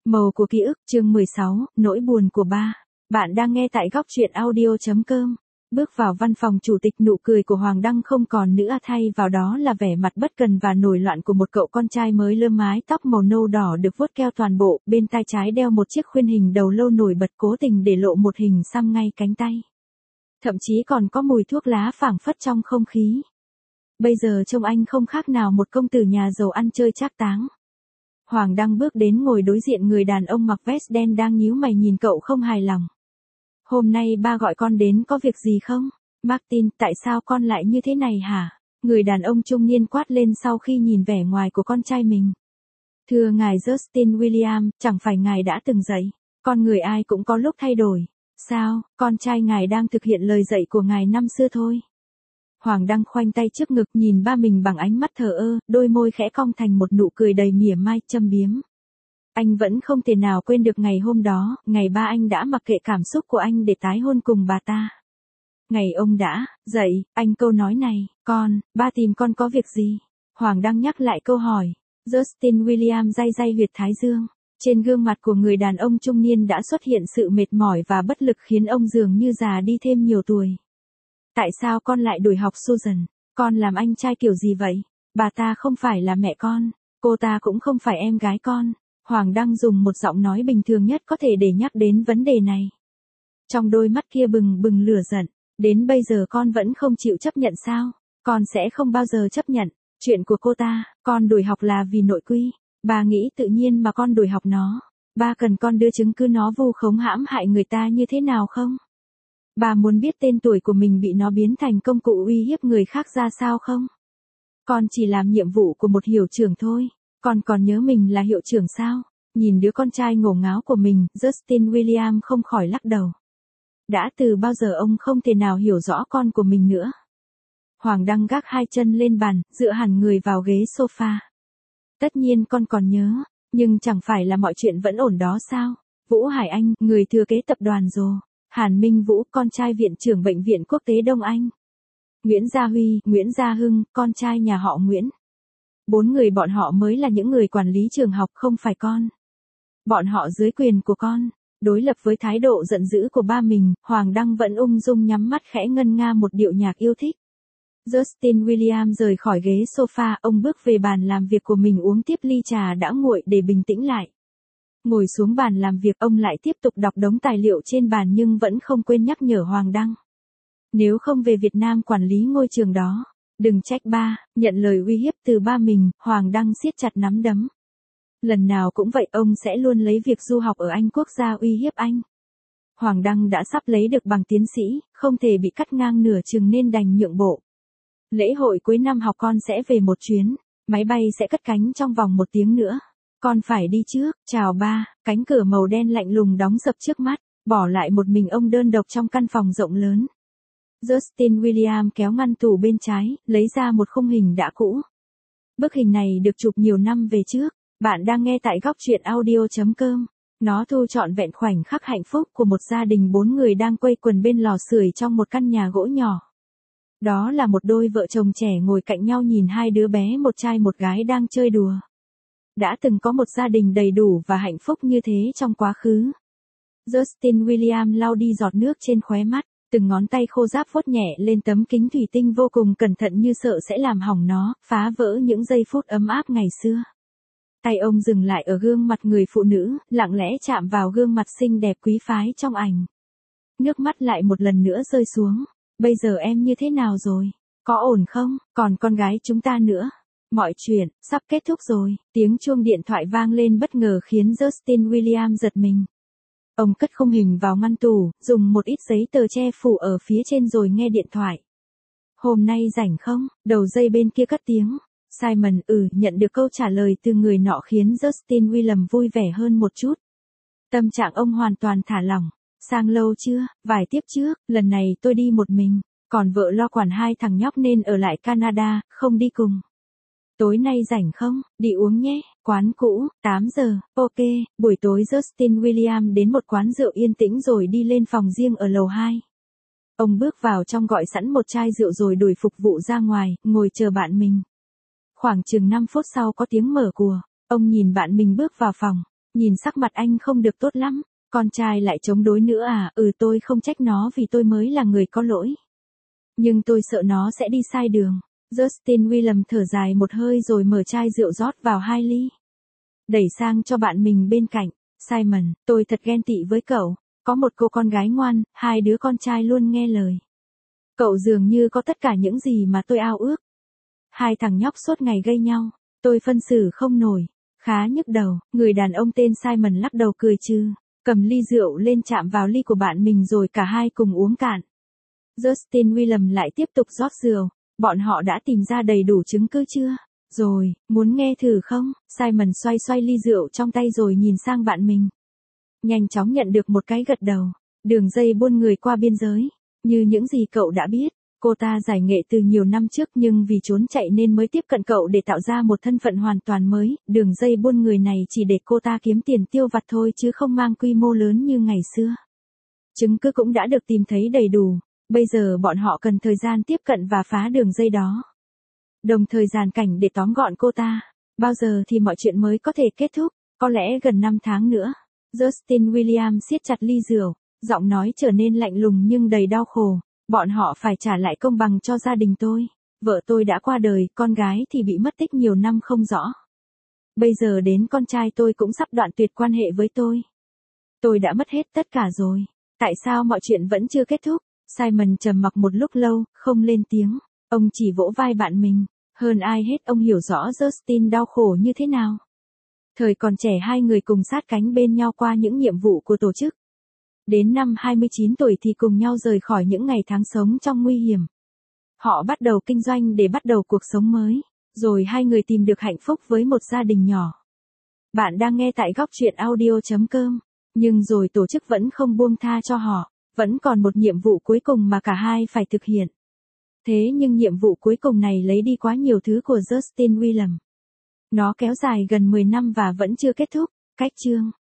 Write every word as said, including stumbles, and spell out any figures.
Màu của ký ức, chương mười sáu, nỗi buồn của ba. Bạn đang nghe tại góc truyện audio.com. Bước vào văn phòng chủ tịch, nụ cười của Hoàng Đăng không còn nữa, thay vào đó là vẻ mặt bất cần và nổi loạn của một cậu con trai mới lơ, mái tóc màu nâu đỏ được vuốt keo toàn bộ, bên tai trái đeo một chiếc khuyên hình đầu lâu nổi bật, cố tình để lộ một hình xăm ngay cánh tay. Thậm chí còn có mùi thuốc lá phảng phất trong không khí. Bây giờ trông anh không khác nào một công tử nhà giàu ăn chơi trác táng. Hoàng Đăng bước đến ngồi đối diện người đàn ông mặc vest đen đang nhíu mày nhìn cậu không hài lòng. Hôm nay ba gọi con đến có việc gì không? Martin, tại sao con lại như thế này hả? Người đàn ông trung niên quát lên sau khi nhìn vẻ ngoài của con trai mình. Thưa ngài Justin William, chẳng phải ngài đã từng dạy, con người ai cũng có lúc thay đổi. Sao, con trai ngài đang thực hiện lời dạy của ngài năm xưa thôi. Hoàng Đăng khoanh tay trước ngực nhìn ba mình bằng ánh mắt thờ ơ, đôi môi khẽ cong thành một nụ cười đầy mỉa mai, châm biếm. Anh vẫn không thể nào quên được ngày hôm đó, ngày ba anh đã mặc kệ cảm xúc của anh để tái hôn cùng bà ta. Ngày ông đã dạy anh câu nói này, con, ba tìm con có việc gì? Hoàng Đăng nhắc lại câu hỏi. Justin William day day huyệt thái dương. Trên gương mặt của người đàn ông trung niên đã xuất hiện sự mệt mỏi và bất lực khiến ông dường như già đi thêm nhiều tuổi. Tại sao con lại đổi học Susan? Con làm anh trai kiểu gì vậy? Bà ta không phải là mẹ con, cô ta cũng không phải em gái con. Hoàng Đăng dùng một giọng nói bình thường nhất có thể để nhắc đến vấn đề này. Trong đôi mắt kia bừng bừng lửa giận, đến bây giờ con vẫn không chịu chấp nhận sao? Con sẽ không bao giờ chấp nhận. Chuyện của cô ta, con đổi học là vì nội quy. Bà nghĩ tự nhiên mà con đổi học nó. Ba cần con đưa chứng cứ nó vu khống hãm hại người ta như thế nào không? Bà muốn biết tên tuổi của mình bị nó biến thành công cụ uy hiếp người khác ra sao không? Con chỉ làm nhiệm vụ của một hiệu trưởng thôi. Con còn nhớ mình là hiệu trưởng sao? Nhìn đứa con trai ngổ ngáo của mình, Justin William không khỏi lắc đầu. Đã từ bao giờ ông không thể nào hiểu rõ con của mình nữa? Hoàng Đăng gác hai chân lên bàn, dựa hẳn người vào ghế sofa. Tất nhiên con còn nhớ, nhưng chẳng phải là mọi chuyện vẫn ổn đó sao? Vũ Hải Anh, người thừa kế tập đoàn Rồ. Hàn Minh Vũ, con trai viện trưởng bệnh viện quốc tế Đông Anh. Nguyễn Gia Huy, Nguyễn Gia Hưng, con trai nhà họ Nguyễn. Bốn người bọn họ mới là những người quản lý trường học, không phải con. Bọn họ dưới quyền của con. Đối lập với thái độ giận dữ của ba mình, Hoàng Đăng vẫn ung dung nhắm mắt khẽ ngân nga một điệu nhạc yêu thích. Justin William rời khỏi ghế sofa, ông bước về bàn làm việc của mình uống tiếp ly trà đã nguội để bình tĩnh lại. Ngồi xuống bàn làm việc, ông lại tiếp tục đọc đống tài liệu trên bàn nhưng vẫn không quên nhắc nhở Hoàng Đăng. Nếu không về Việt Nam quản lý ngôi trường đó, đừng trách ba. Nhận lời uy hiếp từ ba mình, Hoàng Đăng siết chặt nắm đấm. Lần nào cũng vậy, ông sẽ luôn lấy việc du học ở Anh quốc gia uy hiếp anh. Hoàng Đăng đã sắp lấy được bằng tiến sĩ, không thể bị cắt ngang nửa chừng nên đành nhượng bộ. Lễ hội cuối năm học con sẽ về một chuyến, máy bay sẽ cất cánh trong vòng một tiếng nữa. Con phải đi trước, chào ba. Cánh cửa màu đen lạnh lùng đóng sập trước mắt, bỏ lại một mình ông đơn độc trong căn phòng rộng lớn. Justin William kéo ngăn tủ bên trái, lấy ra một khung hình đã cũ. Bức hình này được chụp nhiều năm về trước. Bạn đang nghe tại góc truyện audio.com. Nó thu trọn vẹn khoảnh khắc hạnh phúc của một gia đình bốn người đang quây quần bên lò sưởi trong một căn nhà gỗ nhỏ. Đó là một đôi vợ chồng trẻ ngồi cạnh nhau nhìn hai đứa bé, một trai một gái đang chơi đùa. Đã từng có một gia đình đầy đủ và hạnh phúc như thế trong quá khứ. Justin William lau đi giọt nước trên khóe mắt, từng ngón tay khô ráp vuốt nhẹ lên tấm kính thủy tinh vô cùng cẩn thận như sợ sẽ làm hỏng nó, phá vỡ những giây phút ấm áp ngày xưa. Tay ông dừng lại ở gương mặt người phụ nữ, lặng lẽ chạm vào gương mặt xinh đẹp quý phái trong ảnh. Nước mắt lại một lần nữa rơi xuống. Bây giờ em như thế nào rồi? Có ổn không? Còn con gái chúng ta nữa. Mọi chuyện sắp kết thúc rồi. Tiếng chuông điện thoại vang lên bất ngờ khiến Justin William giật mình. Ông cất khung hình vào ngăn tủ, dùng một ít giấy tờ che phủ ở phía trên rồi nghe điện thoại. Hôm nay rảnh không? Đầu dây bên kia cất tiếng. Simon, ừ, nhận được câu trả lời từ người nọ khiến Justin William vui vẻ hơn một chút. Tâm trạng ông hoàn toàn thả lỏng. Sang lâu chưa? Vài tiếp trước, lần này tôi đi một mình, còn vợ lo quản hai thằng nhóc nên ở lại Canada, không đi cùng. Tối nay rảnh không? Đi uống nhé, quán cũ, tám giờ, ok. Buổi tối Justin William đến một quán rượu yên tĩnh rồi đi lên phòng riêng ở lầu hai. Ông bước vào trong gọi sẵn một chai rượu rồi đuổi phục vụ ra ngoài, ngồi chờ bạn mình. Khoảng chừng năm phút sau có tiếng mở cửa, ông nhìn bạn mình bước vào phòng. Nhìn sắc mặt anh không được tốt lắm, con trai lại chống đối nữa à, ừ tôi không trách nó vì tôi mới là người có lỗi. Nhưng tôi sợ nó sẽ đi sai đường. Justin William thở dài một hơi rồi mở chai rượu rót vào hai ly. Đẩy sang cho bạn mình bên cạnh. Simon, tôi thật ghen tị với cậu. Có một cô con gái ngoan, hai đứa con trai luôn nghe lời. Cậu dường như có tất cả những gì mà tôi ao ước. Hai thằng nhóc suốt ngày gây nhau. Tôi phân xử không nổi. Khá nhức đầu. Người đàn ông tên Simon lắc đầu cười trừ. Cầm ly rượu lên chạm vào ly của bạn mình rồi cả hai cùng uống cạn. Justin William lại tiếp tục rót rượu. Bọn họ đã tìm ra đầy đủ chứng cứ chưa? Rồi, muốn nghe thử không? Simon xoay xoay ly rượu trong tay rồi nhìn sang bạn mình. Nhanh chóng nhận được một cái gật đầu. Đường dây buôn người qua biên giới. Như những gì cậu đã biết, cô ta giải nghệ từ nhiều năm trước nhưng vì trốn chạy nên mới tiếp cận cậu để tạo ra một thân phận hoàn toàn mới. Đường dây buôn người này chỉ để cô ta kiếm tiền tiêu vặt thôi chứ không mang quy mô lớn như ngày xưa. Chứng cứ cũng đã được tìm thấy đầy đủ. Bây giờ bọn họ cần thời gian tiếp cận và phá đường dây đó. Đồng thời dàn cảnh để tóm gọn cô ta. Bao giờ thì mọi chuyện mới có thể kết thúc? Có lẽ gần năm tháng nữa. Justin William siết chặt ly rượu. Giọng nói trở nên lạnh lùng nhưng đầy đau khổ. Bọn họ phải trả lại công bằng cho gia đình tôi. Vợ tôi đã qua đời, con gái thì bị mất tích nhiều năm không rõ. Bây giờ đến con trai tôi cũng sắp đoạn tuyệt quan hệ với tôi. Tôi đã mất hết tất cả rồi. Tại sao mọi chuyện vẫn chưa kết thúc? Simon trầm mặc một lúc lâu, không lên tiếng. Ông chỉ vỗ vai bạn mình. Hơn ai hết ông hiểu rõ Justin đau khổ như thế nào. Thời còn trẻ hai người cùng sát cánh bên nhau qua những nhiệm vụ của tổ chức. Đến năm hai mươi chín tuổi thì cùng nhau rời khỏi những ngày tháng sống trong nguy hiểm. Họ bắt đầu kinh doanh để bắt đầu cuộc sống mới. Rồi hai người tìm được hạnh phúc với một gia đình nhỏ. Bạn đang nghe tại góc truyện audio chấm com. Nhưng rồi tổ chức vẫn không buông tha cho họ. Vẫn còn một nhiệm vụ cuối cùng mà cả hai phải thực hiện. Thế nhưng nhiệm vụ cuối cùng này lấy đi quá nhiều thứ của Justin William. Nó kéo dài gần mười năm và vẫn chưa kết thúc. Cách chương